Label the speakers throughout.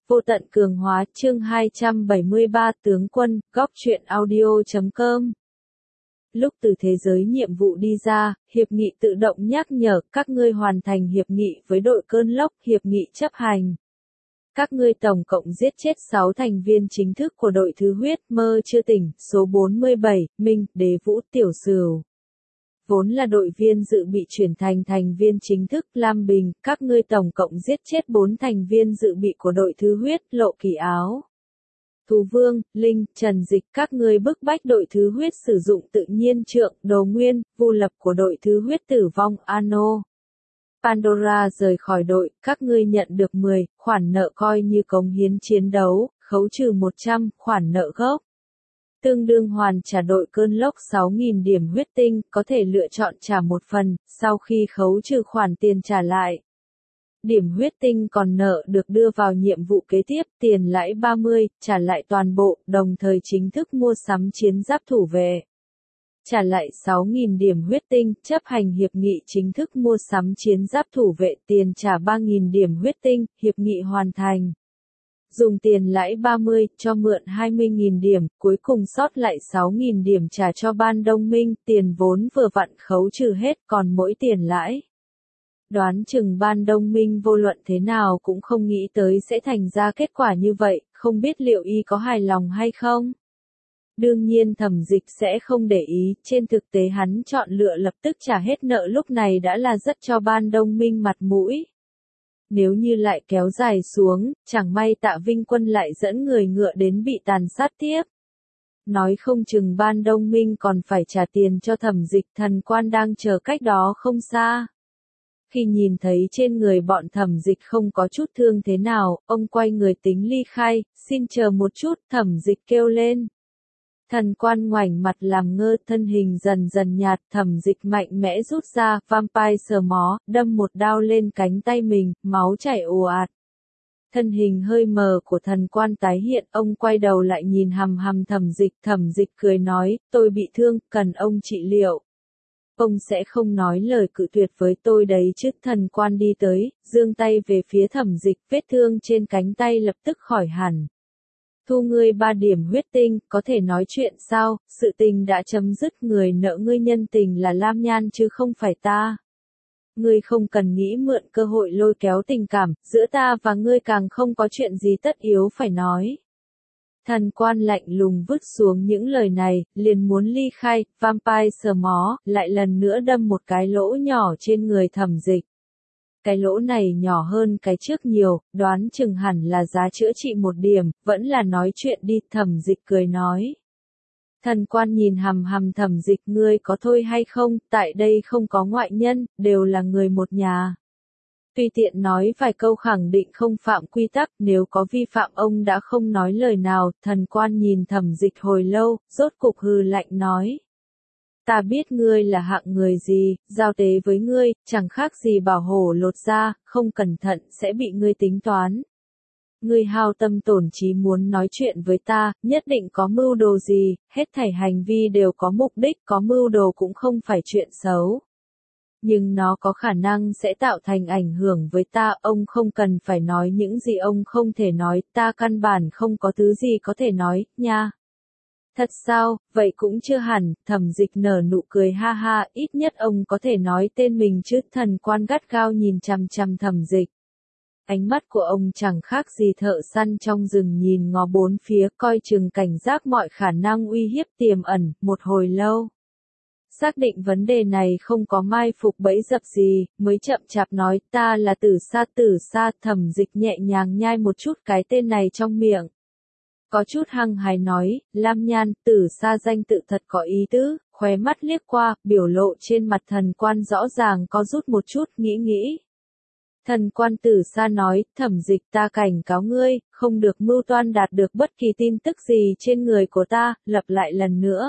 Speaker 1: Vô tận cường hóa chương 273 tướng quân, góc truyện audio.com. Lúc từ thế giới nhiệm vụ đi ra, hiệp nghị tự động nhắc nhở các ngươi hoàn thành hiệp nghị với đội cơn lốc, hiệp nghị chấp hành. Các ngươi tổng cộng giết chết 6 thành viên chính thức của đội thứ huyết, mơ chưa tỉnh, số 47, Minh, Đế Vũ, Tiểu Sửu. Vốn là đội viên dự bị chuyển thành thành viên chính thức, Lam Bình, các ngươi tổng cộng giết chết 4 thành viên dự bị của đội thứ huyết, Lộ Kỳ Áo. Thú Vương, Linh, Trần Dịch, các ngươi bức bách đội thứ huyết sử dụng tự nhiên trượng, đồ nguyên, vu lập của đội thứ huyết tử vong, Ano. Pandora rời khỏi đội, các ngươi nhận được 10, khoản nợ coi như cống hiến chiến đấu, khấu trừ 100, khoản nợ gốc. Tương đương hoàn trả đội cơn lốc 6.000 điểm huyết tinh, có thể lựa chọn trả một phần, sau khi khấu trừ khoản tiền trả lại. Điểm huyết tinh còn nợ được đưa vào nhiệm vụ kế tiếp, tiền lãi 30, trả lại toàn bộ, đồng thời chính thức mua sắm chiến giáp thủ vệ. Trả lại 6.000 điểm huyết tinh, chấp hành hiệp nghị chính thức mua sắm chiến giáp thủ vệ, tiền trả 3.000 điểm huyết tinh, hiệp nghị hoàn thành. Dùng tiền lãi 30, cho mượn 20.000 điểm, cuối cùng sót lại 6.000 điểm trả cho ban đông minh, tiền vốn vừa vặn khấu trừ hết, còn mỗi tiền lãi. Đoán chừng ban đông minh vô luận thế nào cũng không nghĩ tới sẽ thành ra kết quả như vậy, không biết liệu y có hài lòng hay không? Đương nhiên Thẩm Dịch sẽ không để ý, trên thực tế hắn chọn lựa lập tức trả hết nợ lúc này đã là rất cho ban đông minh mặt mũi. Nếu như lại kéo dài xuống, chẳng may Tạ Vinh Quân lại dẫn người ngựa đến bị tàn sát tiếp. Nói không chừng ban đông minh còn phải trả tiền cho Thẩm Dịch, thần quan đang chờ cách đó không xa. Khi nhìn thấy trên người bọn Thẩm Dịch không có chút thương thế nào, ông quay người tính ly khai, xin chờ một chút, Thẩm Dịch kêu lên. Thần quan ngoảnh mặt làm ngơ, thân hình dần dần nhạt, Thẩm Dịch mạnh mẽ rút ra, vampire sờ mó, đâm một đao lên cánh tay mình, máu chảy ồ ạt. Thân hình hơi mờ của thần quan tái hiện, ông quay đầu lại nhìn hằm hằm Thẩm Dịch cười nói, tôi bị thương, cần ông trị liệu. Ông sẽ không nói lời cự tuyệt với tôi đấy chứ. Thần quan đi tới, giương tay về phía Thẩm Dịch, vết thương trên cánh tay lập tức khỏi hẳn. Thu ngươi 3 điểm huyết tinh, có thể nói chuyện sao, sự tình đã chấm dứt, người nợ ngươi nhân tình là Lam Nhan chứ không phải ta. Ngươi không cần nghĩ mượn cơ hội lôi kéo tình cảm, giữa ta và ngươi càng không có chuyện gì tất yếu phải nói. Thần quan lạnh lùng vứt xuống những lời này, liền muốn ly khai, vampire sờ mó, lại lần nữa đâm một cái lỗ nhỏ trên người Thẩm Dịch. Cái lỗ này nhỏ hơn cái trước nhiều, đoán chừng hẳn là giá chữa trị 1 điểm, vẫn là nói chuyện đi, Thẩm Dịch cười nói. Thần quan nhìn hằm hằm Thẩm Dịch, ngươi có thôi hay không, tại đây không có ngoại nhân, đều là người một nhà. Tùy tiện nói vài câu khẳng định không phạm quy tắc, nếu có vi phạm ông đã không nói lời nào, thần quan nhìn Thẩm Dịch hồi lâu, rốt cục hừ lạnh nói. Ta biết ngươi là hạng người gì, giao tế với ngươi, chẳng khác gì bảo hổ lột da, không cẩn thận sẽ bị ngươi tính toán. Ngươi hao tâm tổn trí muốn nói chuyện với ta, nhất định có mưu đồ gì, hết thảy hành vi đều có mục đích, có mưu đồ cũng không phải chuyện xấu. Nhưng nó có khả năng sẽ tạo thành ảnh hưởng với ta, ông không cần phải nói những gì ông không thể nói, ta căn bản không có thứ gì có thể nói, nha. Thật sao, vậy cũng chưa hẳn, Thẩm Dịch nở nụ cười ha ha, ít nhất ông có thể nói tên mình chứ. Thần quan gắt gao nhìn chằm chằm Thẩm Dịch. Ánh mắt của ông chẳng khác gì thợ săn trong rừng nhìn ngó bốn phía, coi chừng cảnh giác mọi khả năng uy hiếp tiềm ẩn, một hồi lâu. Xác định vấn đề này không có mai phục bẫy dập gì, mới chậm chạp nói, ta là Tử Sa. Thẩm Dịch nhẹ nhàng nhai một chút cái tên này trong miệng. Có chút hăng hái nói, Lam Nhan, Tử Sa danh tự thật có ý tứ, khóe mắt liếc qua, biểu lộ trên mặt thần quan rõ ràng có rút một chút, nghĩ. Thần quan Tử Sa nói, Thẩm Dịch, ta cảnh cáo ngươi, không được mưu toan đạt được bất kỳ tin tức gì trên người của ta, lặp lại lần nữa.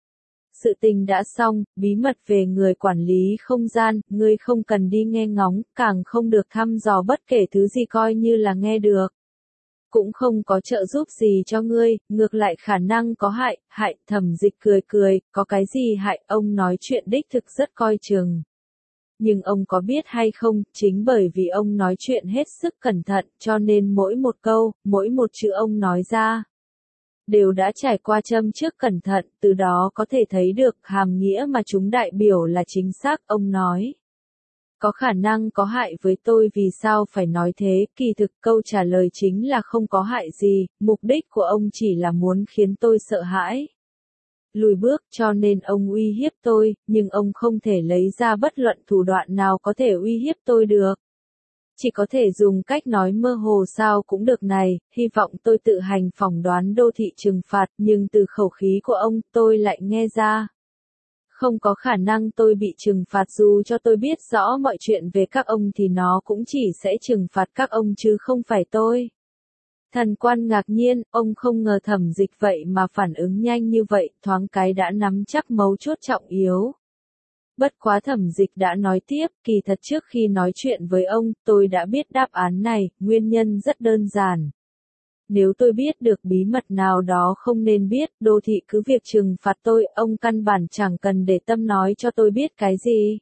Speaker 1: Sự tình đã xong, bí mật về người quản lý không gian, ngươi không cần đi nghe ngóng, càng không được thăm dò bất kể thứ gì coi như là nghe được. Cũng không có trợ giúp gì cho ngươi, ngược lại khả năng có hại. Thẩm Dịch cười, có cái gì hại, ông nói chuyện đích thực rất coi chừng. nhưng ông có biết hay không, chính bởi vì ông nói chuyện hết sức cẩn thận, cho nên mỗi một câu, mỗi một chữ ông nói ra đều đã trải qua châm trước cẩn thận, từ đó có thể thấy được hàm nghĩa mà chúng đại biểu là chính xác. Ông nói có khả năng có hại với tôi, vì sao phải nói thế, kỳ thực câu trả lời chính là không có hại gì, mục đích của ông chỉ là muốn khiến tôi sợ hãi, lùi bước, cho nên ông uy hiếp tôi, nhưng ông không thể lấy ra bất luận thủ đoạn nào có thể uy hiếp tôi được. Chỉ có thể dùng cách nói mơ hồ sao cũng được này, hy vọng tôi tự hành phỏng đoán đô thị trừng phạt, nhưng từ khẩu khí của ông, tôi lại nghe ra không có khả năng tôi bị trừng phạt, dù cho tôi biết rõ mọi chuyện về các ông thì nó cũng chỉ sẽ trừng phạt các ông chứ không phải tôi. Thần quan ngạc nhiên, ông không ngờ Thẩm Dịch vậy mà phản ứng nhanh như vậy, thoáng cái đã nắm chắc mấu chốt trọng yếu. Bất quá Thẩm Dịch đã nói tiếp, kỳ thật trước khi nói chuyện với ông, tôi đã biết đáp án này, nguyên nhân rất đơn giản. Nếu tôi biết được bí mật nào đó không nên biết, đô thị cứ việc trừng phạt tôi, ông căn bản chẳng cần để tâm nói cho tôi biết cái gì.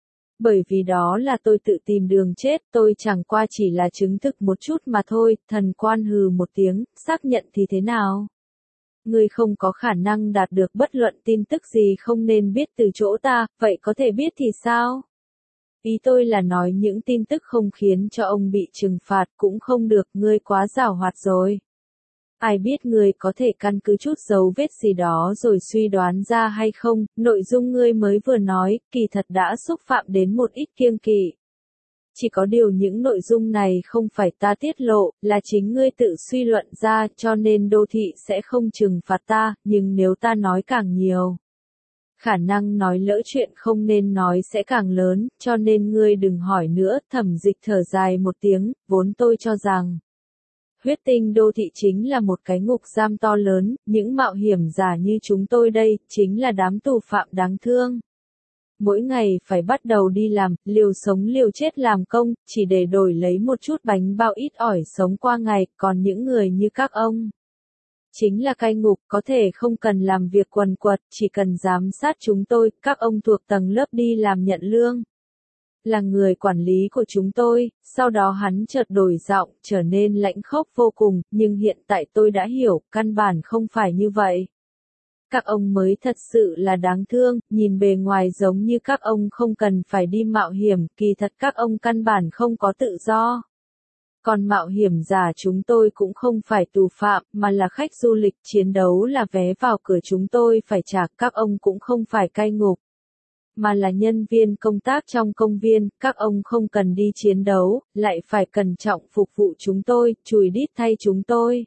Speaker 1: Bởi vì đó là tôi tự tìm đường chết, tôi chẳng qua chỉ là chứng thực một chút mà thôi. Thần quan hừ một tiếng, xác nhận thì thế nào? Ngươi không có khả năng đạt được bất luận tin tức gì không nên biết từ chỗ ta, vậy có thể biết thì sao? Ý tôi là nói những tin tức không khiến cho ông bị trừng phạt cũng không được, ngươi quá giảo hoạt rồi. Ai biết ngươi có thể căn cứ chút dấu vết gì đó rồi suy đoán ra hay không, nội dung ngươi mới vừa nói, kỳ thật đã xúc phạm đến một ít kiêng kỵ. Chỉ có điều những nội dung này không phải ta tiết lộ, là chính ngươi tự suy luận ra, cho nên đô thị sẽ không trừng phạt ta, nhưng nếu ta nói càng nhiều, khả năng nói lỡ chuyện không nên nói sẽ càng lớn, cho nên ngươi đừng hỏi nữa. Thẩm Dịch thở dài một tiếng, vốn tôi cho rằng huyết tinh đô thị chính là một cái ngục giam to lớn, những mạo hiểm giả như chúng tôi đây, chính là đám tù phạm đáng thương. Mỗi ngày phải bắt đầu đi làm, liều sống liều chết làm công, chỉ để đổi lấy một chút bánh bao ít ỏi sống qua ngày, còn những người như các ông chính là cai ngục, có thể không cần làm việc quần quật, chỉ cần giám sát chúng tôi, các ông thuộc tầng lớp đi làm nhận lương. Là người quản lý của chúng tôi. Sau đó hắn chợt đổi giọng, trở nên lãnh khốc vô cùng, nhưng hiện tại tôi đã hiểu, căn bản không phải như vậy. Các ông mới thật sự là đáng thương, nhìn bề ngoài giống như các ông không cần phải đi mạo hiểm, kỳ thật các ông căn bản không có tự do. Còn mạo hiểm giả chúng tôi cũng không phải tù phạm, mà là khách du lịch, chiến đấu là vé vào cửa chúng tôi phải trả, các ông cũng không phải cai ngục, mà là nhân viên công tác trong công viên, các ông không cần đi chiến đấu, lại phải cẩn trọng phục vụ chúng tôi, chùi đít thay chúng tôi.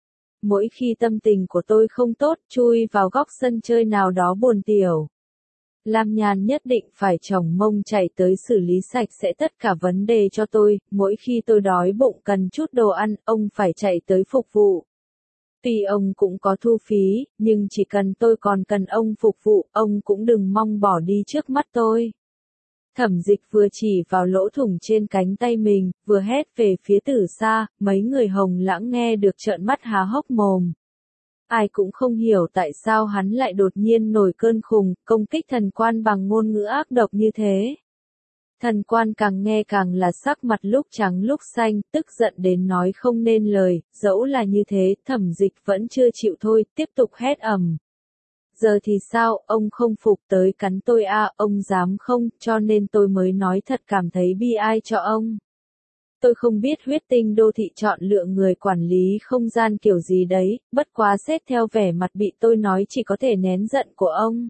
Speaker 1: Mỗi khi tâm tình của tôi không tốt, chui vào góc sân chơi nào đó buồn tiểu. Lam Nhàn nhất định phải chồng mông chạy tới xử lý sạch sẽ tất cả vấn đề cho tôi, mỗi khi tôi đói bụng cần chút đồ ăn, ông phải chạy tới phục vụ. Tuy ông cũng có thu phí, nhưng chỉ cần tôi còn cần ông phục vụ, ông cũng đừng mong bỏ đi trước mắt tôi. Thẩm Dịch vừa chỉ vào lỗ thủng trên cánh tay mình, vừa hét về phía Tử Sa, mấy người Hồng Lãng nghe được trợn mắt há hốc mồm. Ai cũng không hiểu tại sao hắn lại đột nhiên nổi cơn khùng, công kích thần quan bằng ngôn ngữ ác độc như thế. Thần quan càng nghe càng là sắc mặt lúc trắng lúc xanh, tức giận đến nói không nên lời, dẫu là như thế, Thẩm Dịch vẫn chưa chịu thôi, tiếp tục hét ầm. Giờ thì sao, ông không phục tới cắn tôi à, ông dám không, cho nên tôi mới nói thật cảm thấy bi ai cho ông. Tôi không biết huyết tinh đô thị chọn lựa người quản lý không gian kiểu gì đấy, bất quá xét theo vẻ mặt bị tôi nói chỉ có thể nén giận của ông.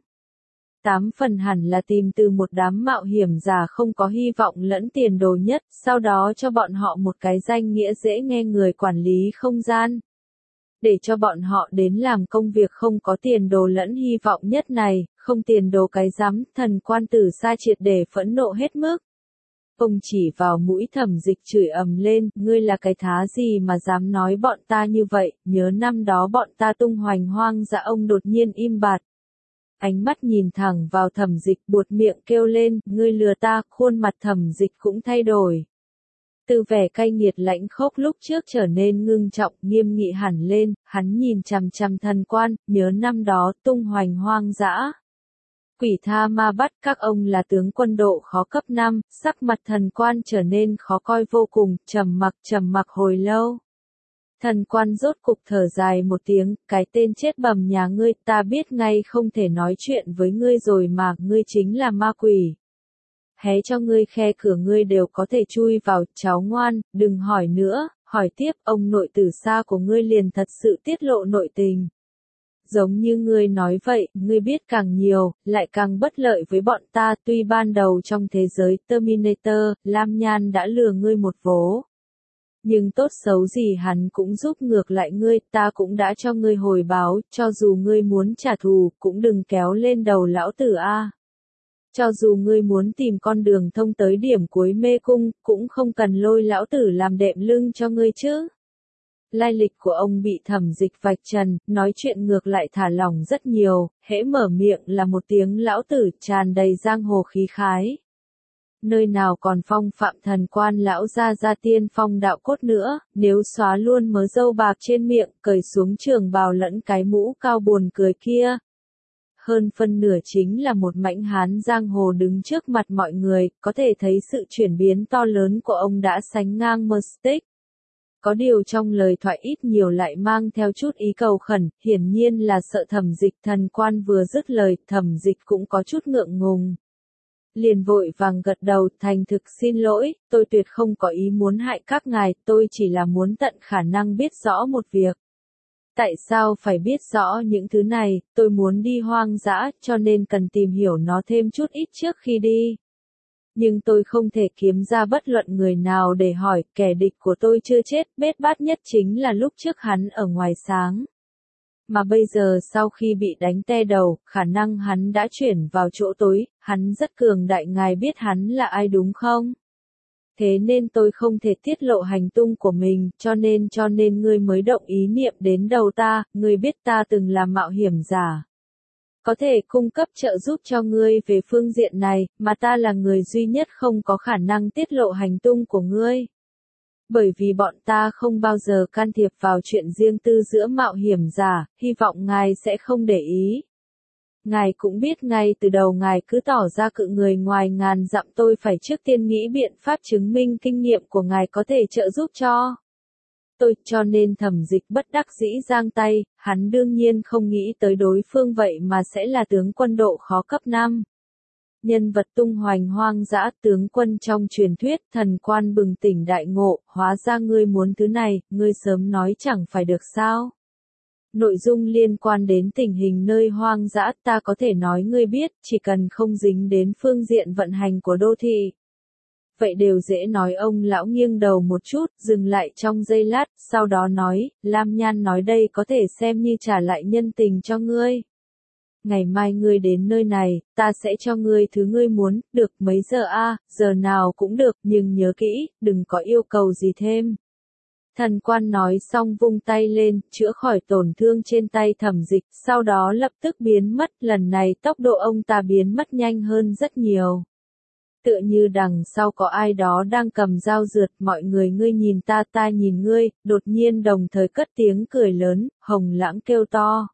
Speaker 1: 8 phần hẳn là tìm từ một đám mạo hiểm giả không có hy vọng lẫn tiền đồ nhất, sau đó cho bọn họ một cái danh nghĩa dễ nghe người quản lý không gian. Để cho bọn họ đến làm công việc không có tiền đồ lẫn hy vọng nhất này, không tiền đồ cái rắm, thần quan Tử Sa triệt để phẫn nộ hết mức. Ông chỉ vào mũi Thẩm Dịch chửi ầm lên, ngươi là cái thá gì mà dám nói bọn ta như vậy, nhớ năm đó bọn ta tung hoành hoang dã. Ông đột nhiên im bặt. Ánh mắt nhìn thẳng vào Thẩm Dịch, buột miệng kêu lên, ngươi lừa ta, khuôn mặt Thẩm Dịch cũng thay đổi. Từ vẻ cay nghiệt lãnh khốc lúc trước trở nên ngưng trọng, nghiêm nghị hẳn lên, hắn nhìn chằm chằm thần quan, nhớ năm đó tung hoành hoang dã. Quỷ tha ma bắt các ông là tướng quân độ khó cấp 5, sắc mặt thần quan trở nên khó coi vô cùng, trầm mặc hồi lâu. Thần quan rốt cục thở dài một tiếng, cái tên chết bầm nhà ngươi, ta biết ngay không thể nói chuyện với ngươi rồi mà, ngươi chính là ma quỷ. Hé cho ngươi khe cửa ngươi đều có thể chui vào, cháu ngoan, đừng hỏi nữa, hỏi tiếp, ông nội tử xa của ngươi liền thật sự tiết lộ nội tình. Giống như ngươi nói vậy, ngươi biết càng nhiều, lại càng bất lợi với bọn ta, tuy ban đầu trong thế giới Terminator, Lam Nhan đã lừa ngươi một vố. Nhưng tốt xấu gì hắn cũng giúp ngược lại ngươi, ta cũng đã cho ngươi hồi báo, cho dù ngươi muốn trả thù, cũng đừng kéo lên đầu lão tử a. Cho dù ngươi muốn tìm con đường thông tới điểm cuối mê cung, cũng không cần lôi lão tử làm đệm lưng cho ngươi chứ. Lai lịch của ông bị Thẩm Dịch vạch trần, nói chuyện ngược lại thả lỏng rất nhiều, hễ mở miệng là một tiếng lão tử tràn đầy giang hồ khí khái. Nơi nào còn phong phạm thần quan lão gia tiên phong đạo cốt nữa, nếu xóa luôn mớ râu bạc trên miệng, cởi xuống trường bào lẫn cái mũ cao buồn cười kia. Hơn phân nửa chính là một mãnh hán giang hồ đứng trước mặt mọi người, có thể thấy sự chuyển biến to lớn của ông đã sánh ngang Mystic. Có điều trong lời thoại ít nhiều lại mang theo chút ý cầu khẩn, hiển nhiên là sợ Thẩm Dịch. Thần quan vừa dứt lời, Thẩm Dịch cũng có chút ngượng ngùng. Liền vội vàng gật đầu, thành thực xin lỗi, tôi tuyệt không có ý muốn hại các ngài, tôi chỉ là muốn tận khả năng biết rõ một việc. Tại sao phải biết rõ những thứ này, tôi muốn đi hoang dã, cho nên cần tìm hiểu nó thêm chút ít trước khi đi. Nhưng tôi không thể kiếm ra bất luận người nào để hỏi, kẻ địch của tôi chưa chết, bết bát nhất chính là lúc trước hắn ở ngoài sáng. Mà bây giờ sau khi bị đánh te đầu, khả năng hắn đã chuyển vào chỗ tối, hắn rất cường đại, ngài biết hắn là ai đúng không? Thế nên tôi không thể tiết lộ hành tung của mình, cho nên ngươi mới động ý niệm đến đầu ta, ngươi biết ta từng là mạo hiểm giả. Có thể cung cấp trợ giúp cho ngươi về phương diện này, mà ta là người duy nhất không có khả năng tiết lộ hành tung của ngươi. Bởi vì bọn ta không bao giờ can thiệp vào chuyện riêng tư giữa mạo hiểm giả, hy vọng ngài sẽ không để ý. Ngài cũng biết ngay từ đầu ngài cứ tỏ ra cự người ngoài ngàn dặm, tôi phải trước tiên nghĩ biện pháp chứng minh kinh nghiệm của ngài có thể trợ giúp cho tôi, cho nên Thẩm Dịch bất đắc dĩ giang tay, hắn đương nhiên không nghĩ tới đối phương vậy mà sẽ là tướng quân độ khó cấp 5. Nhân vật tung hoành hoang dã, tướng quân trong truyền thuyết. Thần quan bừng tỉnh đại ngộ, hóa ra ngươi muốn thứ này, ngươi sớm nói chẳng phải được sao. Nội dung liên quan đến tình hình nơi hoang dã ta có thể nói ngươi biết, chỉ cần không dính đến phương diện vận hành của đô thị. Vậy đều dễ nói. Ông lão nghiêng đầu một chút, dừng lại trong giây lát, sau đó nói, Lam Nhan nói đây có thể xem như trả lại nhân tình cho ngươi. Ngày mai ngươi đến nơi này, ta sẽ cho ngươi thứ ngươi muốn, được mấy giờ a? Giờ nào cũng được, nhưng nhớ kỹ, đừng có yêu cầu gì thêm. Thần quan nói xong vung tay lên, chữa khỏi tổn thương trên tay Thẩm Dịch, sau đó lập tức biến mất, lần này tốc độ ông ta biến mất nhanh hơn rất nhiều. Tựa như đằng sau có ai đó đang cầm dao rượt, mọi người ngươi nhìn ta ta nhìn ngươi, đột nhiên đồng thời cất tiếng cười lớn, Hồng Lãng kêu to.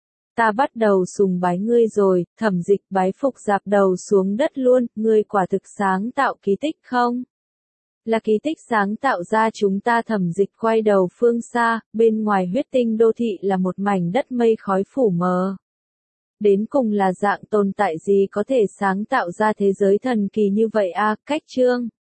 Speaker 1: Ta bắt đầu sùng bái ngươi rồi. Thẩm Dịch bái phục dạp đầu xuống đất luôn, ngươi quả thực sáng tạo kỳ tích không? Là kỳ tích sáng tạo ra chúng ta. Thẩm Dịch quay đầu phương xa, bên ngoài huyết tinh đô thị là một mảnh đất mây khói phủ mờ. Đến cùng là dạng tồn tại gì có thể sáng tạo ra thế giới thần kỳ như vậy a? Cách chương